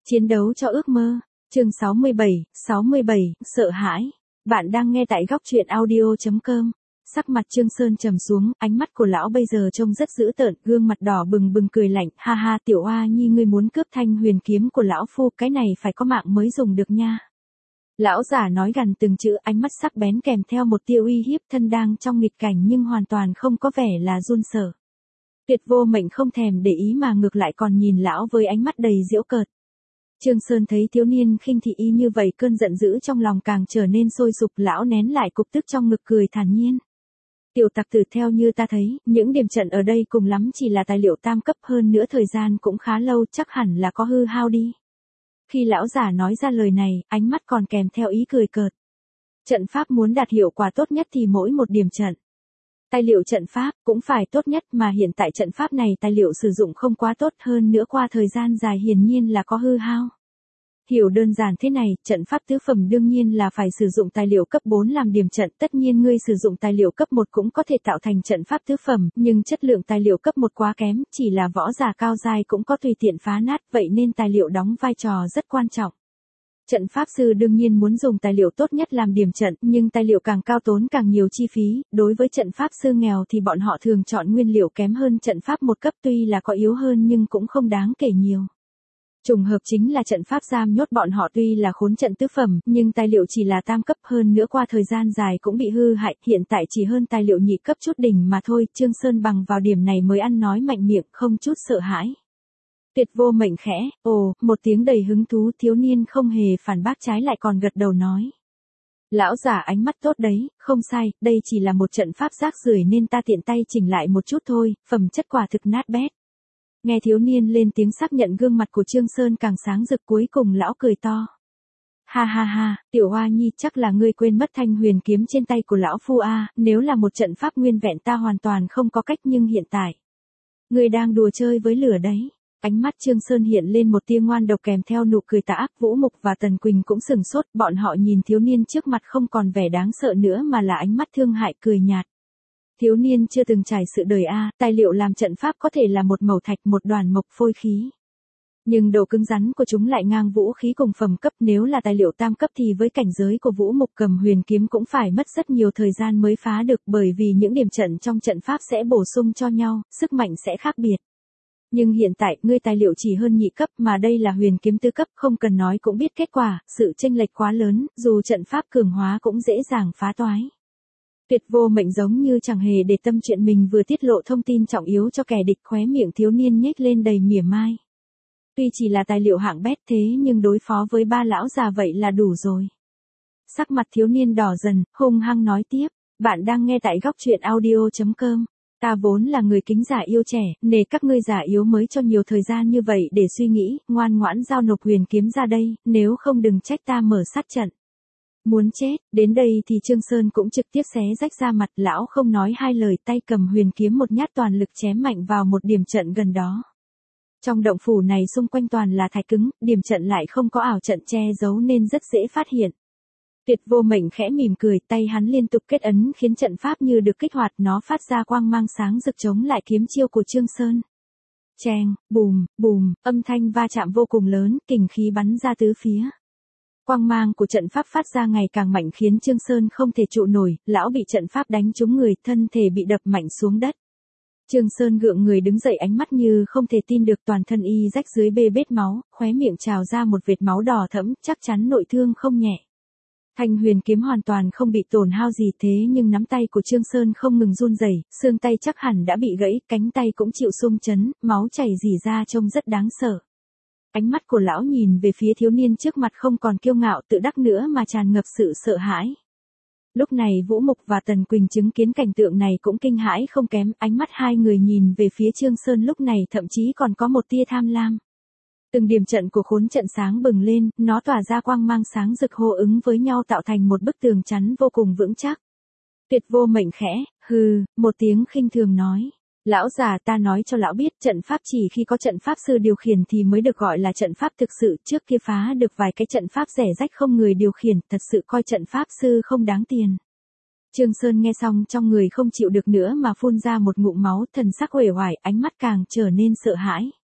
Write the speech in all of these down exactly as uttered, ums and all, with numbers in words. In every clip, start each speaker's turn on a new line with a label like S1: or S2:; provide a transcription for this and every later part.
S1: Chiến đấu cho ước mơ. Chương sáu mươi bảy, sáu mươi bảy, sợ hãi. Bạn đang nghe tại góc truyện audio chấm com. Sắc mặt Trương Sơn trầm xuống, ánh mắt của lão bây giờ trông rất dữ tợn, gương mặt đỏ bừng bừng cười lạnh, ha ha, tiểu oa nhi ngươi muốn cướp thanh huyền kiếm của lão phu, cái này phải có mạng mới dùng được nha. Lão giả nói gần từng chữ, ánh mắt sắc bén kèm theo một tia uy hiếp, thân đang trong nghịch cảnh nhưng hoàn toàn không có vẻ là run sợ. Tuyệt Vô Mệnh không thèm để ý mà ngược lại còn nhìn lão với ánh mắt đầy giễu cợt. Trương Sơn thấy thiếu niên khinh thị y như vậy, cơn giận dữ trong lòng càng trở nên sôi sục, lão nén lại cục tức trong ngực cười thản nhiên. Tiểu tặc tử, theo như ta thấy, những điểm trận ở đây cùng lắm chỉ là tài liệu tam cấp, hơn nữa thời gian cũng khá lâu, chắc hẳn là có hư hao đi. Khi lão giả nói ra lời này, ánh mắt còn kèm theo ý cười cợt. Trận pháp muốn đạt hiệu quả tốt nhất thì mỗi một điểm trận, tài liệu trận pháp cũng phải tốt nhất, mà hiện tại trận pháp này tài liệu sử dụng không quá tốt, hơn nữa qua thời gian dài hiển nhiên là có hư hao. Hiểu đơn giản thế này, trận pháp tứ phẩm đương nhiên là phải sử dụng tài liệu cấp bốn làm điểm trận, tất nhiên ngươi sử dụng tài liệu cấp một cũng có thể tạo thành trận pháp tứ phẩm, nhưng chất lượng tài liệu cấp một quá kém, chỉ là võ giả cao giai cũng có tùy tiện phá nát, vậy nên tài liệu đóng vai trò rất quan trọng. Trận pháp sư đương nhiên muốn dùng tài liệu tốt nhất làm điểm trận, nhưng tài liệu càng cao tốn càng nhiều chi phí, đối với trận pháp sư nghèo thì bọn họ thường chọn nguyên liệu kém hơn trận pháp một cấp, tuy là có yếu hơn nhưng cũng không đáng kể nhiều. Trùng hợp chính là trận pháp giam nhốt bọn họ tuy là khốn trận tứ phẩm, nhưng tài liệu chỉ là tam cấp, hơn nữa qua thời gian dài cũng bị hư hại, hiện tại chỉ hơn tài liệu nhị cấp chút đỉnh mà thôi. Trương Sơn bằng vào điểm này mới ăn nói mạnh miệng, không chút sợ hãi. Tuyệt Vô Mệnh khẽ, ồ, một tiếng đầy hứng thú, thiếu niên không hề phản bác, trái lại còn gật đầu nói. Lão giả ánh mắt tốt đấy, không sai, đây chỉ là một trận pháp rác rưởi nên ta tiện tay chỉnh lại một chút thôi, phẩm chất quả thực nát bét. Nghe thiếu niên lên tiếng xác nhận, gương mặt của Trương Sơn càng sáng rực, cuối cùng lão cười to. Ha ha ha, tiểu hoa nhi, chắc là ngươi quên mất thanh huyền kiếm trên tay của lão phu a, nếu là một trận pháp nguyên vẹn ta hoàn toàn không có cách, nhưng hiện tại ngươi đang đùa chơi với lửa đấy. Ánh mắt Trương Sơn hiện lên một tia ngoan độc kèm theo nụ cười tà ác. Vũ Mục và Tần Quỳnh cũng sừng sốt, bọn họ nhìn thiếu niên trước mặt không còn vẻ đáng sợ nữa mà là ánh mắt thương hại, cười nhạt. Thiếu niên chưa từng trải sự đời a, tài liệu làm trận pháp có thể là một mẩu thạch, một đoàn mộc phôi khí. Nhưng độ cứng rắn của chúng lại ngang vũ khí cùng phẩm cấp, nếu là tài liệu tam cấp thì với cảnh giới của Vũ Mục cầm huyền kiếm cũng phải mất rất nhiều thời gian mới phá được, bởi vì những điểm trận trong trận pháp sẽ bổ sung cho nhau, sức mạnh sẽ khác biệt. Nhưng hiện tại, ngươi tài liệu chỉ hơn nhị cấp mà đây là huyền kiếm tứ cấp, không cần nói cũng biết kết quả, sự chênh lệch quá lớn, dù trận pháp cường hóa cũng dễ dàng phá toái. Tuyệt Vô Mệnh giống như chẳng hề để tâm chuyện mình vừa tiết lộ thông tin trọng yếu cho kẻ địch, khóe miệng thiếu niên nhếch lên đầy mỉa mai. Tuy chỉ là tài liệu hạng bét thế nhưng đối phó với ba lão già vậy là đủ rồi. Sắc mặt thiếu niên đỏ dần, hung hăng nói tiếp, bạn đang nghe tại góc truyện audio chấm com. Ta vốn là người kính già yêu trẻ, nể các ngươi già yếu mới cho nhiều thời gian như vậy để suy nghĩ, ngoan ngoãn giao nộp huyền kiếm ra đây, nếu không đừng trách ta mở sát trận. Muốn chết, đến đây thì Trương Sơn cũng trực tiếp xé rách ra mặt, lão không nói hai lời, tay cầm huyền kiếm một nhát toàn lực chém mạnh vào một điểm trận gần đó. Trong động phủ này xung quanh toàn là thạch cứng, điểm trận lại không có ảo trận che giấu nên rất dễ phát hiện. Tuyệt Vô Mệnh khẽ mỉm cười, tay hắn liên tục kết ấn khiến trận pháp như được kích hoạt, nó phát ra quang mang sáng rực chống lại kiếm chiêu của Trương Sơn. Cheng, bùm, bùm, âm thanh va chạm vô cùng lớn, kình khí bắn ra tứ phía. Quang mang của trận pháp phát ra ngày càng mạnh khiến Trương Sơn không thể trụ nổi, lão bị trận pháp đánh trúng người, thân thể bị đập mạnh xuống đất. Trương Sơn gượng người đứng dậy, ánh mắt như không thể tin được, toàn thân y rách dưới bê bết máu, khóe miệng trào ra một vệt máu đỏ thẫm, chắc chắn nội thương không nhẹ. Thanh huyền kiếm hoàn toàn không bị tổn hao gì, thế nhưng nắm tay của Trương Sơn không ngừng run rẩy, xương tay chắc hẳn đã bị gãy, cánh tay cũng chịu xung chấn, máu chảy rỉ ra trông rất đáng sợ. Ánh mắt của lão nhìn về phía thiếu niên trước mặt không còn kiêu ngạo tự đắc nữa mà tràn ngập sự sợ hãi. Lúc này Vũ Mục và Tần Quỳnh chứng kiến cảnh tượng này cũng kinh hãi không kém, ánh mắt hai người nhìn về phía Trương Sơn lúc này thậm chí còn có một tia tham lam. Từng điểm trận của khốn trận sáng bừng lên, nó tỏa ra quang mang sáng rực hô ứng với nhau tạo thành một bức tường chắn vô cùng vững chắc. Tuyệt Vô Mệnh khẽ, hừ, một tiếng khinh thường nói. Lão già, ta nói cho lão biết, trận pháp chỉ khi có trận pháp sư điều khiển thì mới được gọi là trận pháp thực sự, trước kia phá được vài cái trận pháp rẻ rách không người điều khiển, thật sự coi trận pháp sư không đáng tiền. Trương Sơn nghe xong trong người không chịu được nữa mà phun ra một ngụm máu, thần sắc uể oải, ánh mắt càng trở nên sợ hãi.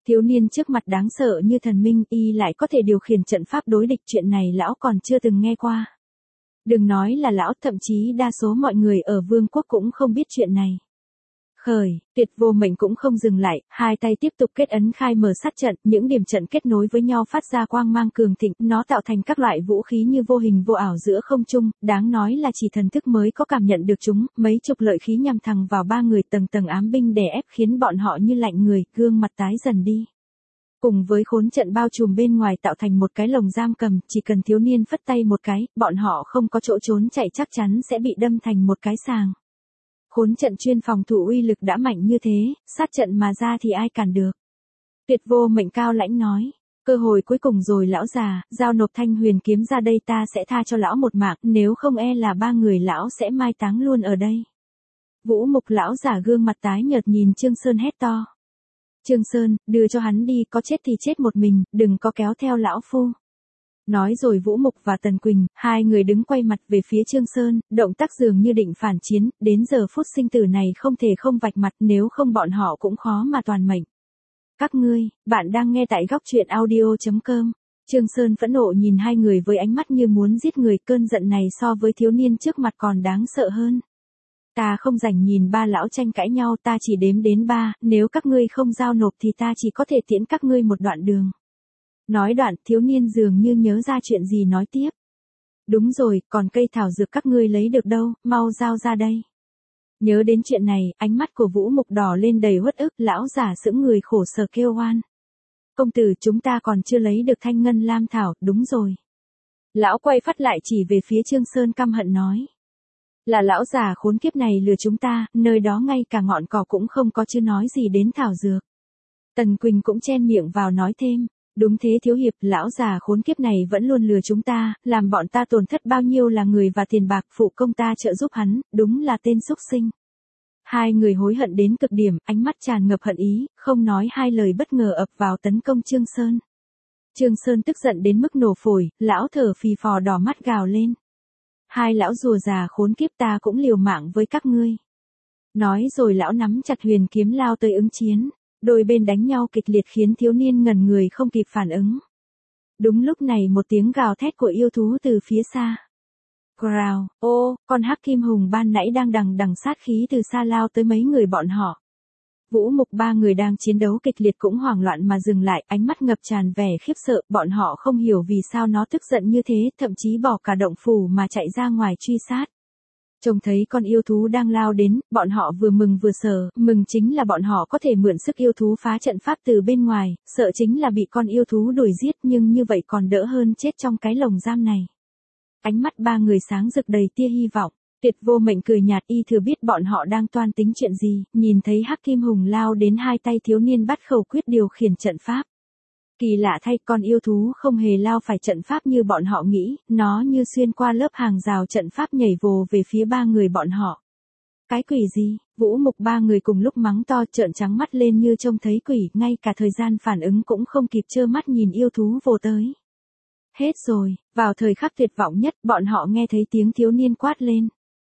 S1: Thiếu niên trước mặt đáng sợ như thần minh, y lại có thể điều khiển trận pháp đối địch, chuyện này lão còn chưa từng nghe qua. Đừng nói là lão, thậm chí đa số mọi người ở vương quốc cũng không biết chuyện này. Khởi, Tuyệt Vô Mệnh cũng không dừng lại, hai tay tiếp tục kết ấn khai mở sát trận, những điểm trận kết nối với nhau phát ra quang mang cường thịnh, nó tạo thành các loại vũ khí như vô hình vô ảo giữa không trung, đáng nói là chỉ thần thức mới có cảm nhận được chúng, mấy chục lợi khí nhằm thẳng vào ba người, tầng tầng ám binh đè ép khiến bọn họ như lạnh người, gương mặt tái dần đi. Cùng với khốn trận bao trùm bên ngoài tạo thành một cái lồng giam cầm, chỉ cần thiếu niên phất tay một cái, bọn họ không có chỗ trốn chạy chắc chắn sẽ bị đâm thành một cái sàng. Khốn trận chuyên phòng thủ uy lực đã mạnh như thế, sát trận mà ra thì ai cản được. Tuyệt Vô Mệnh cao lãnh nói, cơ hội cuối cùng rồi lão già, giao nộp thanh huyền kiếm ra đây, ta sẽ tha cho lão một mạng, nếu không e là ba người lão sẽ mai táng luôn ở đây. Vũ Mục lão già gương mặt tái nhợt nhìn Trương Sơn hét to. Trương Sơn, đưa cho hắn đi, có chết thì chết một mình, đừng có kéo theo lão phu. Nói rồi Vũ Mục và Tần Quỳnh, hai người đứng quay mặt về phía Trương Sơn, động tác dường như định phản chiến, đến giờ phút sinh tử này không thể không vạch mặt, nếu không bọn họ cũng khó mà toàn mệnh. Các ngươi, bạn đang nghe tại góc truyện audio chấm com. Trương Sơn phẫn nộ nhìn hai người với ánh mắt như muốn giết người, cơn giận này so với thiếu niên trước mặt còn đáng sợ hơn. Ta không rảnh nhìn ba lão tranh cãi nhau, ta chỉ đếm đến ba, nếu các ngươi không giao nộp thì ta chỉ có thể tiễn các ngươi một đoạn đường. Nói đoạn, thiếu niên dường như nhớ ra chuyện gì nói tiếp. Đúng rồi, còn cây thảo dược các ngươi lấy được đâu, mau giao ra đây. Nhớ đến chuyện này, ánh mắt của Vũ Mục đỏ lên đầy uất ức, lão giả sững người khổ sở kêu oan. Công tử, chúng ta còn chưa lấy được thanh ngân lam thảo, đúng rồi. Lão quay phát lại chỉ về phía Trương Sơn căm hận nói. Là lão già khốn kiếp này lừa chúng ta, nơi đó ngay cả ngọn cỏ cũng không có, chứ nói gì đến thảo dược. Tần Quỳnh cũng chen miệng vào nói thêm. Đúng thế thiếu hiệp, lão già khốn kiếp này vẫn luôn lừa chúng ta, làm bọn ta tổn thất bao nhiêu là người và tiền bạc, phụ công ta trợ giúp hắn, đúng là tên xúc sinh. Hai người hối hận đến cực điểm, ánh mắt tràn ngập hận ý, không nói hai lời bất ngờ ập vào tấn công Trương Sơn. Trương Sơn tức giận đến mức nổ phổi, lão thở phì phò đỏ mắt gào lên. Hai lão rùa già khốn kiếp, ta cũng liều mạng với các ngươi. Nói rồi lão nắm chặt huyền kiếm lao tới ứng chiến. Đôi bên đánh nhau kịch liệt khiến thiếu niên ngẩn người không kịp phản ứng. Đúng lúc này một tiếng gào thét của yêu thú từ phía xa. Growl, ô, con hắc kim hùng ban nãy đang đằng đằng sát khí từ xa lao tới mấy người bọn họ. Vũ Mục ba người đang chiến đấu kịch liệt cũng hoảng loạn mà dừng lại, ánh mắt ngập tràn vẻ khiếp sợ, bọn họ không hiểu vì sao nó tức giận như thế, thậm chí bỏ cả động phủ mà chạy ra ngoài truy sát. Trông thấy con yêu thú đang lao đến, bọn họ vừa mừng vừa sợ, mừng chính là bọn họ có thể mượn sức yêu thú phá trận pháp từ bên ngoài, sợ chính là bị con yêu thú đuổi giết, nhưng như vậy còn đỡ hơn chết trong cái lồng giam này. Ánh mắt ba người sáng rực đầy tia hy vọng, Tuyệt Vô Mệnh cười nhạt, y thừa biết bọn họ đang toan tính chuyện gì, nhìn thấy hắc kim hùng lao đến, hai tay thiếu niên bắt khẩu quyết điều khiển trận pháp. Kỳ lạ thay, con yêu thú không hề lao phải trận pháp như bọn họ nghĩ, nó như xuyên qua lớp hàng rào trận pháp nhảy vồ về phía ba người bọn họ. Cái quỷ gì? Vũ Mục ba người cùng lúc mắng to, trợn trắng mắt lên như trông thấy quỷ, ngay cả thời gian phản ứng cũng không kịp, trơ mắt nhìn yêu thú vồ tới. Hết rồi, vào thời khắc tuyệt vọng nhất, bọn họ nghe thấy tiếng thiếu niên quát lên.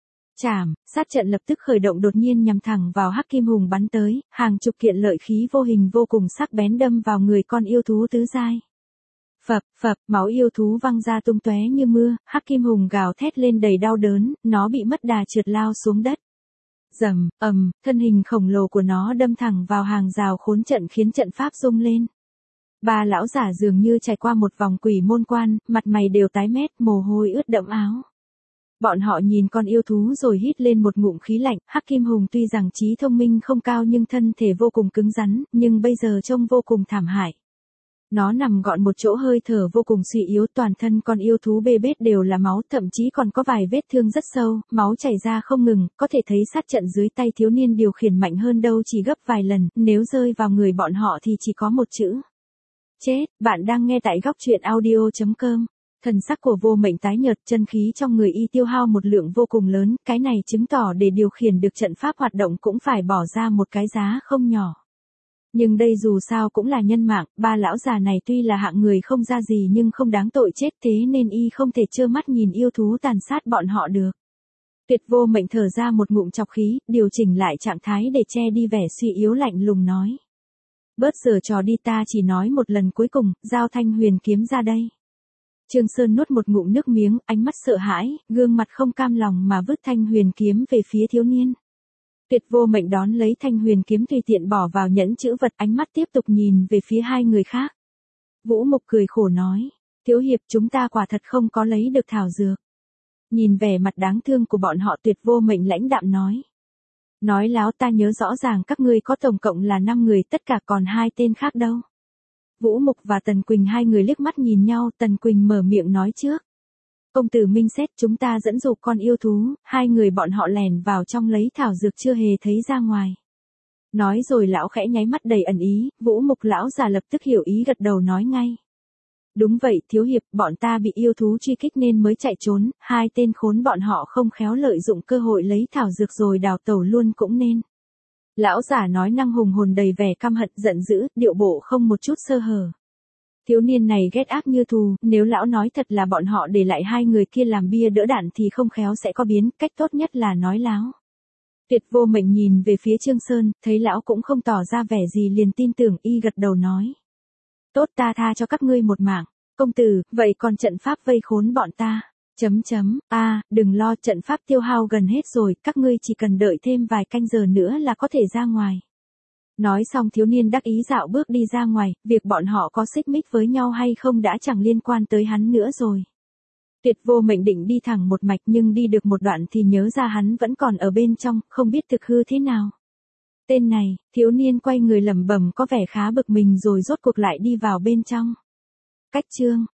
S1: Chảm, sát trận lập tức khởi động, đột nhiên nhằm thẳng vào hắc kim hùng bắn tới, hàng chục kiện lợi khí vô hình vô cùng sắc bén đâm vào người con yêu thú tứ giai. Phập, phập, máu yêu thú văng ra tung tóe như mưa, hắc kim hùng gào thét lên đầy đau đớn, nó bị mất đà trượt lao xuống đất. Rầm, ầm, thân hình khổng lồ của nó đâm thẳng vào hàng rào khốn trận khiến trận pháp rung lên. Ba lão giả dường như trải qua một vòng quỷ môn quan, mặt mày đều tái mét, mồ hôi ướt đẫm áo. Bọn họ nhìn con yêu thú rồi hít lên một ngụm khí lạnh, hắc kim hùng tuy rằng trí thông minh không cao nhưng thân thể vô cùng cứng rắn, nhưng bây giờ trông vô cùng thảm hại. Nó nằm gọn một chỗ, hơi thở vô cùng suy yếu, toàn thân con yêu thú bê bết đều là máu, thậm chí còn có vài vết thương rất sâu, máu chảy ra không ngừng, có thể thấy sát trận dưới tay thiếu niên điều khiển mạnh hơn đâu chỉ gấp vài lần, nếu rơi vào người bọn họ thì chỉ có một chữ. Chết, bạn đang nghe tại góc truyện audio chấm com. Thần sắc của Vô Mệnh tái nhợt, chân khí trong người y tiêu hao một lượng vô cùng lớn, cái này chứng tỏ để điều khiển được trận pháp hoạt động cũng phải bỏ ra một cái giá không nhỏ. Nhưng đây dù sao cũng là nhân mạng, ba lão già này tuy là hạng người không ra gì nhưng không đáng tội chết, thế nên y không thể trơ mắt nhìn yêu thú tàn sát bọn họ được. Tuyệt Vô Mệnh thở ra một ngụm trọc khí, điều chỉnh lại trạng thái để che đi vẻ suy yếu, lạnh lùng nói. Bớt giở trò đi, ta chỉ nói một lần cuối cùng, giao thanh huyền kiếm ra đây. Trương Sơn nuốt một ngụm nước miếng, ánh mắt sợ hãi, gương mặt không cam lòng mà vứt thanh huyền kiếm về phía thiếu niên. Tuyệt Vô Mệnh đón lấy thanh huyền kiếm tùy tiện bỏ vào nhẫn chữ vật, ánh mắt tiếp tục nhìn về phía hai người khác. Vũ Mục cười khổ nói, thiếu hiệp, chúng ta quả thật không có lấy được thảo dược. Nhìn vẻ mặt đáng thương của bọn họ, Tuyệt Vô Mệnh lãnh đạm nói. Nói láo, ta nhớ rõ ràng các ngươi có tổng cộng là năm người, tất cả còn hai tên khác đâu. Vũ Mục và Tần Quỳnh hai người liếc mắt nhìn nhau, Tần Quỳnh mở miệng nói trước. Công tử minh xét, chúng ta dẫn dụ con yêu thú, hai người bọn họ lèn vào trong lấy thảo dược chưa hề thấy ra ngoài. Nói rồi lão khẽ nháy mắt đầy ẩn ý, Vũ Mục lão già lập tức hiểu ý gật đầu nói ngay. Đúng vậy thiếu hiệp, bọn ta bị yêu thú truy kích nên mới chạy trốn, hai tên khốn bọn họ không khéo lợi dụng cơ hội lấy thảo dược rồi đào tẩu luôn cũng nên. Lão giả nói năng hùng hồn đầy vẻ căm hận giận dữ, điệu bộ không một chút sơ hở. Thiếu niên này ghét ác như thù, nếu lão nói thật là bọn họ để lại hai người kia làm bia đỡ đạn thì không khéo sẽ có biến, cách tốt nhất là nói láo. Tuyệt Vô Mệnh nhìn về phía Trương Sơn, thấy lão cũng không tỏ ra vẻ gì liền tin tưởng, y gật đầu nói. Tốt, ta tha cho các ngươi một mạng. Công tử, vậy còn trận pháp vây khốn bọn ta? Chấm chấm, a à, đừng lo, trận pháp tiêu hao gần hết rồi, các ngươi chỉ cần đợi thêm vài canh giờ nữa là có thể ra ngoài. Nói xong thiếu niên đắc ý dạo bước đi ra ngoài, việc bọn họ có xích mích với nhau hay không đã chẳng liên quan tới hắn nữa rồi. Tuyệt Vô Mệnh định đi thẳng một mạch nhưng đi được một đoạn thì nhớ ra hắn vẫn còn ở bên trong, không biết thực hư thế nào. Tên này, thiếu niên quay người lẩm bẩm có vẻ khá bực mình rồi rốt cuộc lại đi vào bên trong. Cách chương